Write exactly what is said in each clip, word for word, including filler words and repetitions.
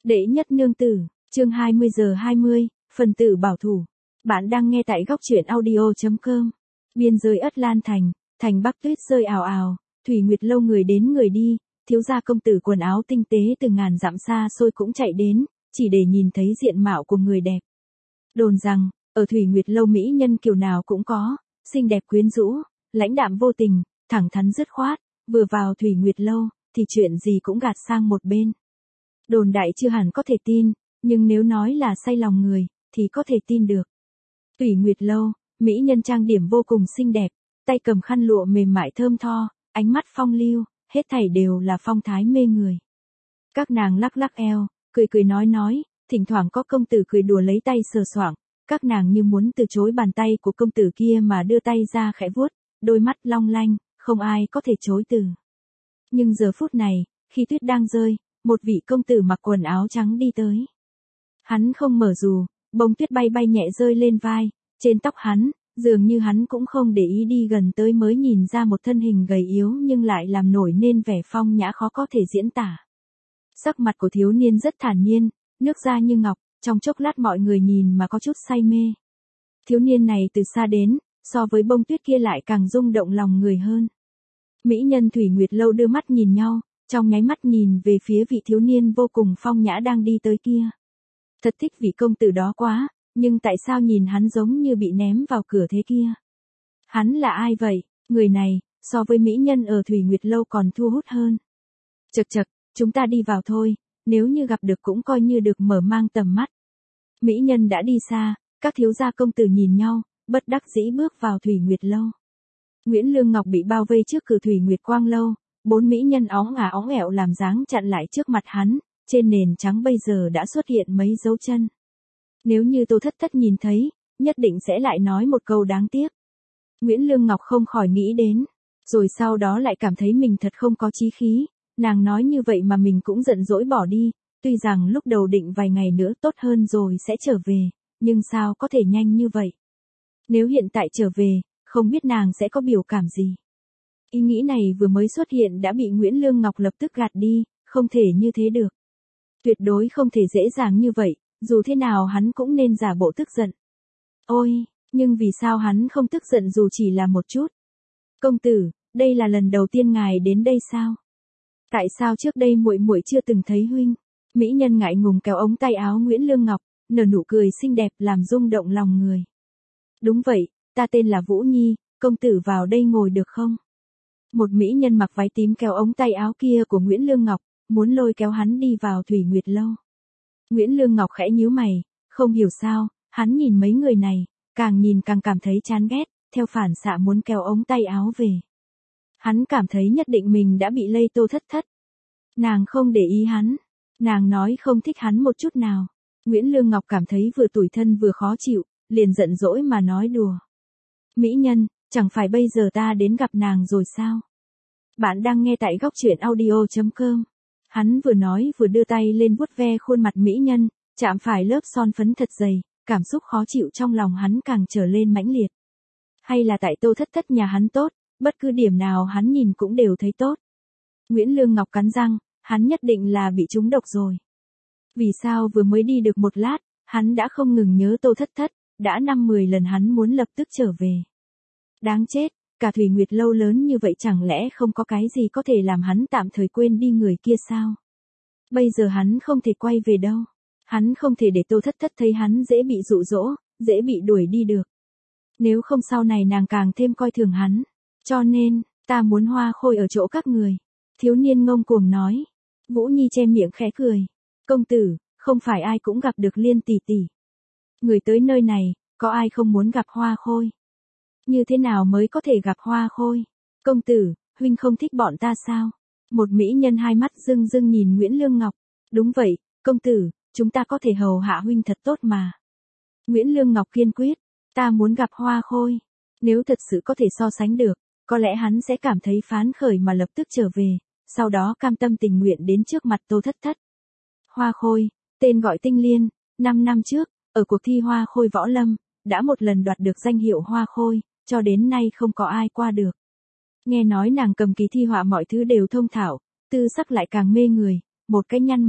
Đệ nhất nương tử, chương hai mươi giờ hai mươi, phần tử bảo thủ. Bạn đang nghe tại góc truyện audio.com. Biên giới Ất Lan Thành, thành Bắc tuyết rơi ào ào, Thủy Nguyệt lâu người đến người đi, thiếu gia công tử quần áo tinh tế từ ngàn dặm xa xôi cũng chạy đến, chỉ để nhìn thấy diện mạo của người đẹp. Đồn rằng, ở Thủy Nguyệt lâu mỹ nhân kiểu nào cũng có, xinh đẹp quyến rũ, lãnh đạm vô tình, thẳng thắn dứt khoát, vừa vào Thủy Nguyệt lâu, thì chuyện gì cũng gạt sang một bên. Đồn đại chưa hẳn có thể tin, nhưng nếu nói là say lòng người, thì có thể tin được. Thủy Nguyệt lâu, mỹ nhân trang điểm vô cùng xinh đẹp, tay cầm khăn lụa mềm mại thơm tho, ánh mắt phong lưu, hết thảy đều là phong thái mê người. Các nàng lắc lắc eo, cười cười nói nói, thỉnh thoảng có công tử cười đùa lấy tay sờ soạng, các nàng như muốn từ chối bàn tay của công tử kia mà đưa tay ra khẽ vuốt, đôi mắt long lanh, không ai có thể chối từ. Nhưng giờ phút này, khi tuyết đang rơi, một vị công tử mặc quần áo trắng đi tới. Hắn không mở dù, bông tuyết bay bay nhẹ rơi lên vai, trên tóc hắn, dường như hắn cũng không để ý đi gần tới mới nhìn ra một thân hình gầy yếu nhưng lại làm nổi nên vẻ phong nhã khó có thể diễn tả. Sắc mặt của thiếu niên rất thản nhiên, nước da như ngọc, trong chốc lát mọi người nhìn mà có chút say mê. Thiếu niên này từ xa đến, so với bông tuyết kia lại càng rung động lòng người hơn. Mỹ nhân Thủy Nguyệt lâu đưa mắt nhìn nhau, trong nháy mắt nhìn về phía vị thiếu niên vô cùng phong nhã đang đi tới kia. Thật thích vị công tử đó quá, nhưng tại sao nhìn hắn giống như bị ném vào cửa thế kia? Hắn là ai vậy? Người này, so với mỹ nhân ở Thủy Nguyệt lâu còn thu hút hơn. Chậc chậc, chúng ta đi vào thôi, nếu như gặp được cũng coi như được mở mang tầm mắt. Mỹ nhân đã đi xa, các thiếu gia công tử nhìn nhau, bất đắc dĩ bước vào Thủy Nguyệt lâu. Nguyễn Lương Ngọc bị bao vây trước cửa Thủy Nguyệt Quang lâu, bốn mỹ nhân óng ả óng ẻo làm dáng chặn lại trước mặt hắn, trên nền trắng bây giờ đã xuất hiện mấy dấu chân. Nếu như Tô Thất Thất nhìn thấy, nhất định sẽ lại nói một câu đáng tiếc. Nguyễn Lương Ngọc không khỏi nghĩ đến, rồi sau đó lại cảm thấy mình thật không có chí khí, nàng nói như vậy mà mình cũng giận dỗi bỏ đi, tuy rằng lúc đầu định vài ngày nữa tốt hơn rồi sẽ trở về, nhưng sao có thể nhanh như vậy? Nếu hiện tại trở về, không biết nàng sẽ có biểu cảm gì. Ý nghĩ này vừa mới xuất hiện đã bị Nguyễn Lương Ngọc lập tức gạt đi, không thể như thế được. Tuyệt đối không thể dễ dàng như vậy, dù thế nào hắn cũng nên giả bộ tức giận. Ôi, nhưng vì sao hắn không tức giận dù chỉ là một chút? Công tử, đây là lần đầu tiên ngài đến đây sao? Tại sao trước đây muội muội chưa từng thấy huynh? Mỹ nhân ngại ngùng kéo ống tay áo Nguyễn Lương Ngọc, nở nụ cười xinh đẹp làm rung động lòng người. Đúng vậy, ta tên là Vũ Nhi, công tử vào đây ngồi được không? Một mỹ nhân mặc váy tím kéo ống tay áo kia của Nguyễn Lương Ngọc, muốn lôi kéo hắn đi vào Thủy Nguyệt lâu. Nguyễn Lương Ngọc khẽ nhíu mày, không hiểu sao, hắn nhìn mấy người này, càng nhìn càng cảm thấy chán ghét, theo phản xạ muốn kéo ống tay áo về. Hắn cảm thấy nhất định mình đã bị lây Tô Thất Thất. Nàng không để ý hắn, nàng nói không thích hắn một chút nào. Nguyễn Lương Ngọc cảm thấy vừa tủi thân vừa khó chịu, liền giận dỗi mà nói đùa. Mỹ nhân, chẳng phải bây giờ ta đến gặp nàng rồi sao? Bạn đang nghe tại góc truyện audio.com. Hắn vừa nói vừa đưa tay lên vuốt ve khuôn mặt mỹ nhân, chạm phải lớp son phấn thật dày, cảm xúc khó chịu trong lòng hắn càng trở lên mãnh liệt. Hay là tại Tô Thất Thất nhà hắn tốt, bất cứ điểm nào hắn nhìn cũng đều thấy tốt. Nguyễn Lương Ngọc cắn răng, hắn nhất định là bị trúng độc rồi. Vì sao vừa mới đi được một lát, hắn đã không ngừng nhớ Tô Thất Thất, đã năm mười lần hắn muốn lập tức trở về. Đáng chết, cả Thủy Nguyệt lâu lớn như vậy chẳng lẽ không có cái gì có thể làm hắn tạm thời quên đi người kia sao? Bây giờ hắn không thể quay về đâu. Hắn không thể để Tô Thất Thất thấy hắn dễ bị dụ dỗ, dễ bị đuổi đi được. Nếu không sau này nàng càng thêm coi thường hắn. Cho nên, ta muốn hoa khôi ở chỗ các người. Thiếu niên ngông cuồng nói. Vũ Nhi che miệng khẽ cười. Công tử, không phải ai cũng gặp được Liên tỷ tỷ. Người tới nơi này, có ai không muốn gặp hoa khôi? Như thế nào mới có thể gặp hoa khôi? Công tử, huynh không thích bọn ta sao? Một mỹ nhân hai mắt rưng rưng nhìn Nguyễn Lương Ngọc. Đúng vậy, công tử, chúng ta có thể hầu hạ huynh thật tốt mà. Nguyễn Lương Ngọc kiên quyết, ta muốn gặp hoa khôi. Nếu thật sự có thể so sánh được, có lẽ hắn sẽ cảm thấy phán khởi mà lập tức trở về, sau đó cam tâm tình nguyện đến trước mặt Tô Thất Thất. Hoa khôi, tên gọi Tinh Liên, năm năm trước, ở cuộc thi hoa khôi võ lâm, đã một lần đoạt được danh hiệu hoa khôi, cho đến nay không có ai qua được. Nghe nói nàng cầm kỳ thi họa mọi thứ đều thông thạo, tư sắc lại càng mê người, một cái nhăn mày,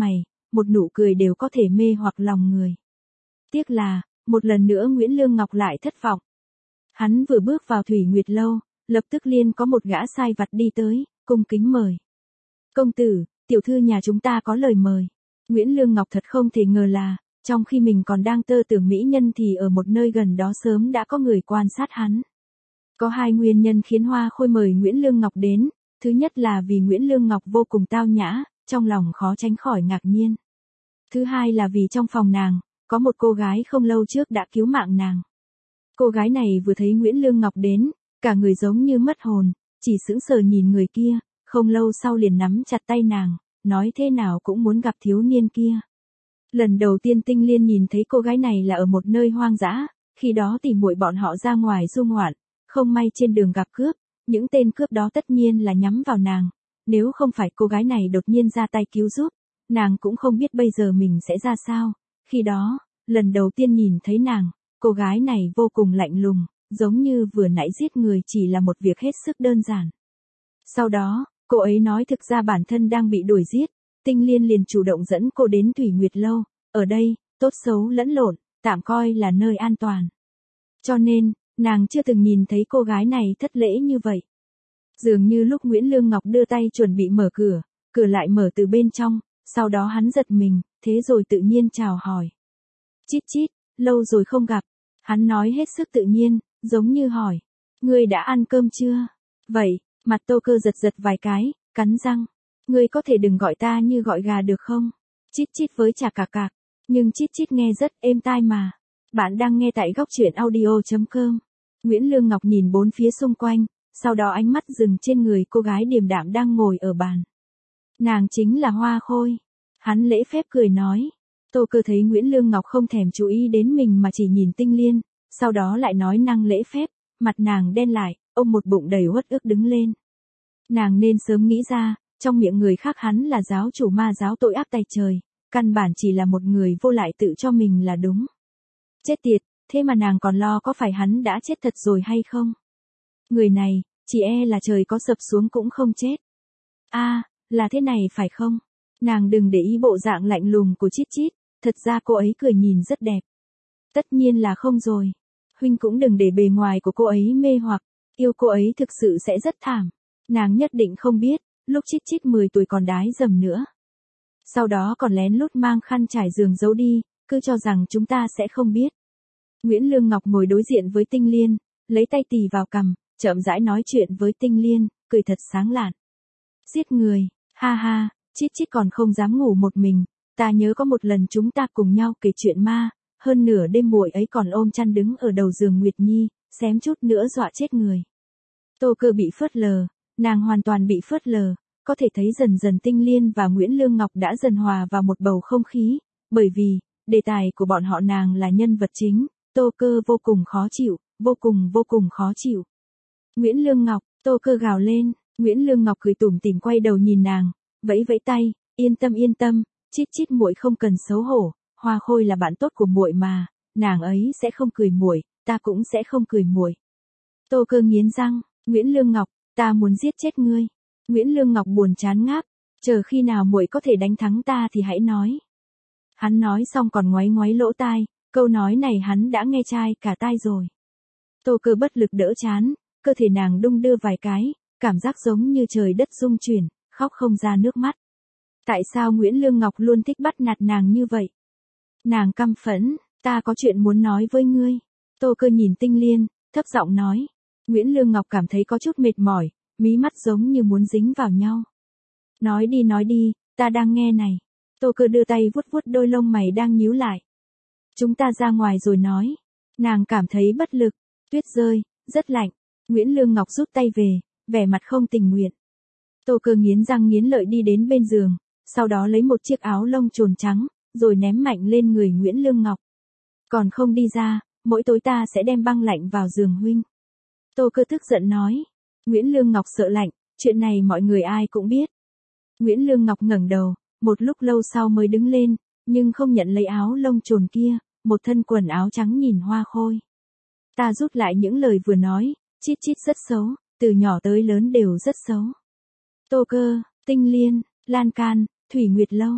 một nụ cười đều có thể mê hoặc lòng người. Tiếc là, một lần nữa Nguyễn Lương Ngọc lại thất vọng. Hắn vừa bước vào Thủy Nguyệt Lâu, lập tức liền có một gã sai vặt đi tới, cung kính mời. Công tử, tiểu thư nhà chúng ta có lời mời. Nguyễn Lương Ngọc thật không thể ngờ là, trong khi mình còn đang tơ tưởng mỹ nhân thì ở một nơi gần đó sớm đã có người quan sát hắn. Có hai nguyên nhân khiến Hoa Khôi mời Nguyễn Lương Ngọc đến, thứ nhất là vì Nguyễn Lương Ngọc vô cùng tao nhã, trong lòng khó tránh khỏi ngạc nhiên. Thứ hai là vì trong phòng nàng, có một cô gái không lâu trước đã cứu mạng nàng. Cô gái này vừa thấy Nguyễn Lương Ngọc đến, cả người giống như mất hồn, chỉ sững sờ nhìn người kia, không lâu sau liền nắm chặt tay nàng, nói thế nào cũng muốn gặp thiếu niên kia. Lần đầu tiên Tinh Liên nhìn thấy cô gái này là ở một nơi hoang dã, khi đó tỉ muội bọn họ ra ngoài du ngoạn, không may trên đường gặp cướp, những tên cướp đó tất nhiên là nhắm vào nàng, nếu không phải cô gái này đột nhiên ra tay cứu giúp, nàng cũng không biết bây giờ mình sẽ ra sao. Khi đó, lần đầu tiên nhìn thấy nàng, cô gái này vô cùng lạnh lùng, giống như vừa nãy giết người chỉ là một việc hết sức đơn giản. Sau đó, cô ấy nói thực ra bản thân đang bị đuổi giết, Tinh Liên liền chủ động dẫn cô đến Thủy Nguyệt Lâu, ở đây, tốt xấu lẫn lộn, tạm coi là nơi an toàn. Cho nên, nàng chưa từng nhìn thấy cô gái này thất lễ như vậy. Dường như lúc Nguyễn Lương Ngọc đưa tay chuẩn bị mở cửa, cửa lại mở từ bên trong, sau đó hắn giật mình, thế rồi tự nhiên chào hỏi. Chít chít, lâu rồi không gặp. Hắn nói hết sức tự nhiên, giống như hỏi. Ngươi đã ăn cơm chưa? Vậy, mặt Tô Cơ giật giật vài cái, cắn răng. Ngươi có thể đừng gọi ta như gọi gà được không? Chít chít với chả cà cạc. Nhưng chít chít nghe rất êm tai mà. Bạn đang nghe tại góc truyện audio chấm com. Nguyễn Lương Ngọc nhìn bốn phía xung quanh, sau đó ánh mắt dừng trên người cô gái điềm đạm đang ngồi ở bàn. Nàng chính là Hoa Khôi. Hắn lễ phép cười nói. Tô Cơ thấy Nguyễn Lương Ngọc không thèm chú ý đến mình mà chỉ nhìn Tinh Liên, sau đó lại nói năng lễ phép, mặt nàng đen lại, ôm một bụng đầy uất ức đứng lên. Nàng nên sớm nghĩ ra, trong miệng người khác hắn là giáo chủ ma giáo tội ác tày trời, căn bản chỉ là một người vô lại tự cho mình là đúng. Chết tiệt, thế mà nàng còn lo có phải hắn đã chết thật rồi hay không? Người này, chỉ e là trời có sập xuống cũng không chết. A, à, là thế này phải không? Nàng đừng để ý bộ dạng lạnh lùng của Chít Chít, thật ra cô ấy cười nhìn rất đẹp. Tất nhiên là không rồi. Huynh cũng đừng để bề ngoài của cô ấy mê hoặc, yêu cô ấy thực sự sẽ rất thảm. Nàng nhất định không biết, lúc Chít Chít mười tuổi còn đái dầm nữa. Sau đó còn lén lút mang khăn trải giường giấu đi, cứ cho rằng chúng ta sẽ không biết. Nguyễn Lương Ngọc ngồi đối diện với Tinh Liên, lấy tay tì vào cằm, chậm rãi nói chuyện với Tinh Liên, cười thật sáng lạn. Giết người, ha ha, Chít Chít còn không dám ngủ một mình, ta nhớ có một lần chúng ta cùng nhau kể chuyện ma, hơn nửa đêm muội ấy còn ôm chăn đứng ở đầu giường Nguyệt Nhi, xém chút nữa dọa chết người. Tô Cơ bị phớt lờ, nàng hoàn toàn bị phớt lờ, có thể thấy dần dần Tinh Liên và Nguyễn Lương Ngọc đã dần hòa vào một bầu không khí, bởi vì, đề tài của bọn họ nàng là nhân vật chính, Tô Cơ vô cùng khó chịu, vô cùng vô cùng khó chịu. Nguyễn Lương Ngọc, Tô Cơ gào lên, Nguyễn Lương Ngọc cười tủm tỉm quay đầu nhìn nàng, vẫy vẫy tay, yên tâm yên tâm, Chít Chít muội không cần xấu hổ, Hoa Khôi là bạn tốt của muội mà, nàng ấy sẽ không cười muội, ta cũng sẽ không cười muội. Tô Cơ nghiến răng, Nguyễn Lương Ngọc, ta muốn giết chết ngươi. Nguyễn Lương Ngọc buồn chán ngáp, chờ khi nào muội có thể đánh thắng ta thì hãy nói. Hắn nói xong còn ngoáy ngoáy lỗ tai, câu nói này hắn đã nghe chai cả tai rồi. Tô Cơ bất lực đỡ chán, cơ thể nàng đung đưa vài cái, cảm giác giống như trời đất rung chuyển, khóc không ra nước mắt. Tại sao Nguyễn Lương Ngọc luôn thích bắt nạt nàng như vậy? Nàng căm phẫn, ta có chuyện muốn nói với ngươi. Tô Cơ nhìn Tinh Liên, thấp giọng nói. Nguyễn Lương Ngọc cảm thấy có chút mệt mỏi, mí mắt giống như muốn dính vào nhau. Nói đi nói đi, ta đang nghe này. Tô Cơ đưa tay vuốt vuốt đôi lông mày đang nhíu lại. Chúng ta ra ngoài rồi nói. Nàng cảm thấy bất lực, tuyết rơi, rất lạnh. Nguyễn Lương Ngọc rút tay về, vẻ mặt không tình nguyện. Tô Cơ nghiến răng nghiến lợi đi đến bên giường, sau đó lấy một chiếc áo lông trồn trắng, rồi ném mạnh lên người Nguyễn Lương Ngọc. Còn không đi ra, mỗi tối ta sẽ đem băng lạnh vào giường huynh. Tô Cơ tức giận nói. Nguyễn Lương Ngọc sợ lạnh, chuyện này mọi người ai cũng biết. Nguyễn Lương Ngọc ngẩng đầu, một lúc lâu sau mới đứng lên, nhưng không nhận lấy áo lông trồn kia, một thân quần áo trắng nhìn Hoa Khôi. Ta rút lại những lời vừa nói, Chít Chít rất xấu, từ nhỏ tới lớn đều rất xấu. Tô Cơ, Tinh Liên, Lan Can, Thủy Nguyệt Lâu.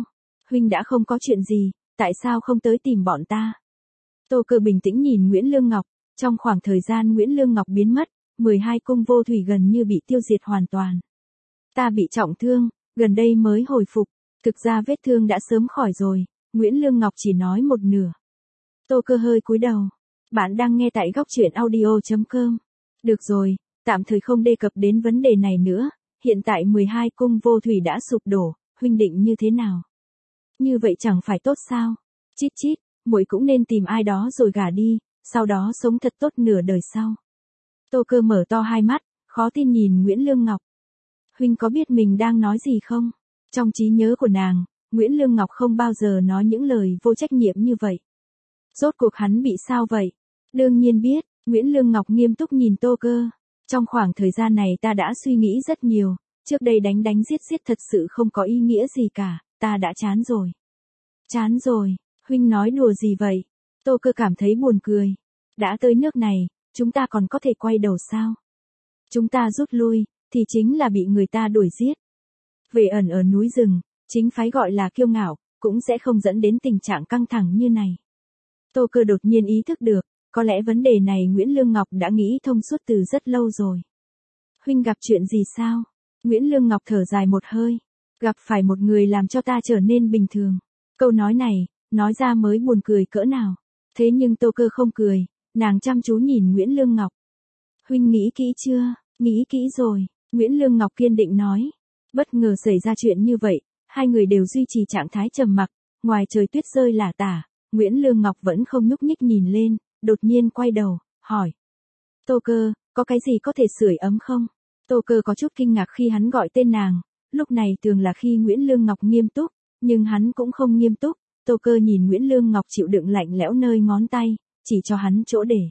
Huynh đã không có chuyện gì, tại sao không tới tìm bọn ta? Tô Cơ bình tĩnh nhìn Nguyễn Lương Ngọc, trong khoảng thời gian Nguyễn Lương Ngọc biến mất, mười hai cung vô thủy gần như bị tiêu diệt hoàn toàn. Ta bị trọng thương, gần đây mới hồi phục, thực ra vết thương đã sớm khỏi rồi, Nguyễn Lương Ngọc chỉ nói một nửa. Tô Cơ hơi cúi đầu. Bạn đang nghe tại góc truyện audio chấm com. Được rồi, tạm thời không đề cập đến vấn đề này nữa, hiện tại mười hai cung vô thủy đã sụp đổ, huynh định như thế nào? Như vậy chẳng phải tốt sao? Chít chít, muội cũng nên tìm ai đó rồi gả đi, sau đó sống thật tốt nửa đời sau. Tô Cơ mở to hai mắt, khó tin nhìn Nguyễn Lương Ngọc. Huynh có biết mình đang nói gì không? Trong trí nhớ của nàng, Nguyễn Lương Ngọc không bao giờ nói những lời vô trách nhiệm như vậy. Rốt cuộc hắn bị sao vậy? Đương nhiên biết, Nguyễn Lương Ngọc nghiêm túc nhìn Tô Cơ. Trong khoảng thời gian này ta đã suy nghĩ rất nhiều, trước đây đánh đánh giết giết thật sự không có ý nghĩa gì cả, ta đã chán rồi. Chán rồi, huynh nói đùa gì vậy? Tô Cơ cảm thấy buồn cười. Đã tới nước này, chúng ta còn có thể quay đầu sao? Chúng ta rút lui, thì chính là bị người ta đuổi giết. Về ẩn ở núi rừng, chính phái gọi là kiêu ngạo, cũng sẽ không dẫn đến tình trạng căng thẳng như này. Tô Cơ đột nhiên ý thức được, có lẽ vấn đề này Nguyễn Lương Ngọc đã nghĩ thông suốt từ rất lâu rồi. Huynh gặp chuyện gì sao? Nguyễn Lương Ngọc thở dài một hơi. Gặp phải một người làm cho ta trở nên bình thường. Câu nói này, nói ra mới buồn cười cỡ nào. Thế nhưng Tô Cơ không cười, nàng chăm chú nhìn Nguyễn Lương Ngọc. Huynh nghĩ kỹ chưa? Nghĩ kỹ rồi, Nguyễn Lương Ngọc kiên định nói. Bất ngờ xảy ra chuyện như vậy, hai người đều duy trì trạng thái trầm mặc, ngoài trời tuyết rơi lả tả, Nguyễn Lương Ngọc vẫn không nhúc nhích nhìn lên, đột nhiên quay đầu, hỏi. Tô Cơ, có cái gì có thể sưởi ấm không? Tô Cơ có chút kinh ngạc khi hắn gọi tên nàng, lúc này thường là khi Nguyễn Lương Ngọc nghiêm túc, nhưng hắn cũng không nghiêm túc, Tô Cơ nhìn Nguyễn Lương Ngọc chịu đựng lạnh lẽo nơi ngón tay, chỉ cho hắn chỗ để.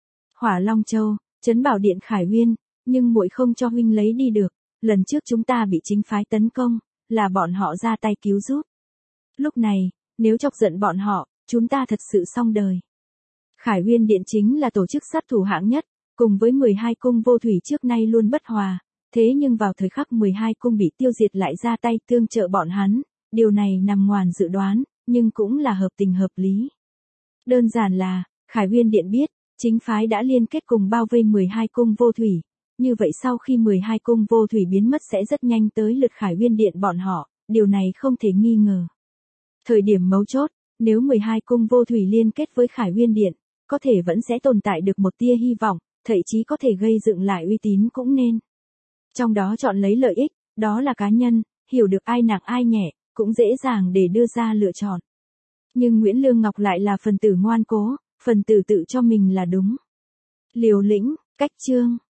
Hỏa Long Châu, Trấn Bảo Điện Khải Uyên, nhưng muội không cho huynh lấy đi được, lần trước chúng ta bị chính phái tấn công, là bọn họ ra tay cứu giúp. Lúc này, nếu chọc giận bọn họ, chúng ta thật sự xong đời. Khải Uyên Điện chính là tổ chức sát thủ hạng nhất, cùng với mười hai cung vô thủy trước nay luôn bất hòa, thế nhưng vào thời khắc mười hai cung bị tiêu diệt lại ra tay tương trợ bọn hắn, điều này nằm ngoài dự đoán, nhưng cũng là hợp tình hợp lý. Đơn giản là, Khải Uyên Điện biết, chính phái đã liên kết cùng bao vây mười hai cung vô thủy, như vậy sau khi mười hai cung vô thủy biến mất sẽ rất nhanh tới lượt Khải Uyên Điện bọn họ, điều này không thể nghi ngờ. Thời điểm mấu chốt, nếu mười hai cung vô thủy liên kết với Khải Uyên Điện, có thể vẫn sẽ tồn tại được một tia hy vọng, thậm chí có thể gây dựng lại uy tín cũng nên. Trong đó chọn lấy lợi ích, đó là cá nhân, hiểu được ai nặng ai nhẹ, cũng dễ dàng để đưa ra lựa chọn. Nhưng Nguyễn Lương Ngọc lại là phần tử ngoan cố, phần tử tự cho mình là đúng. Liều lĩnh, cách chương.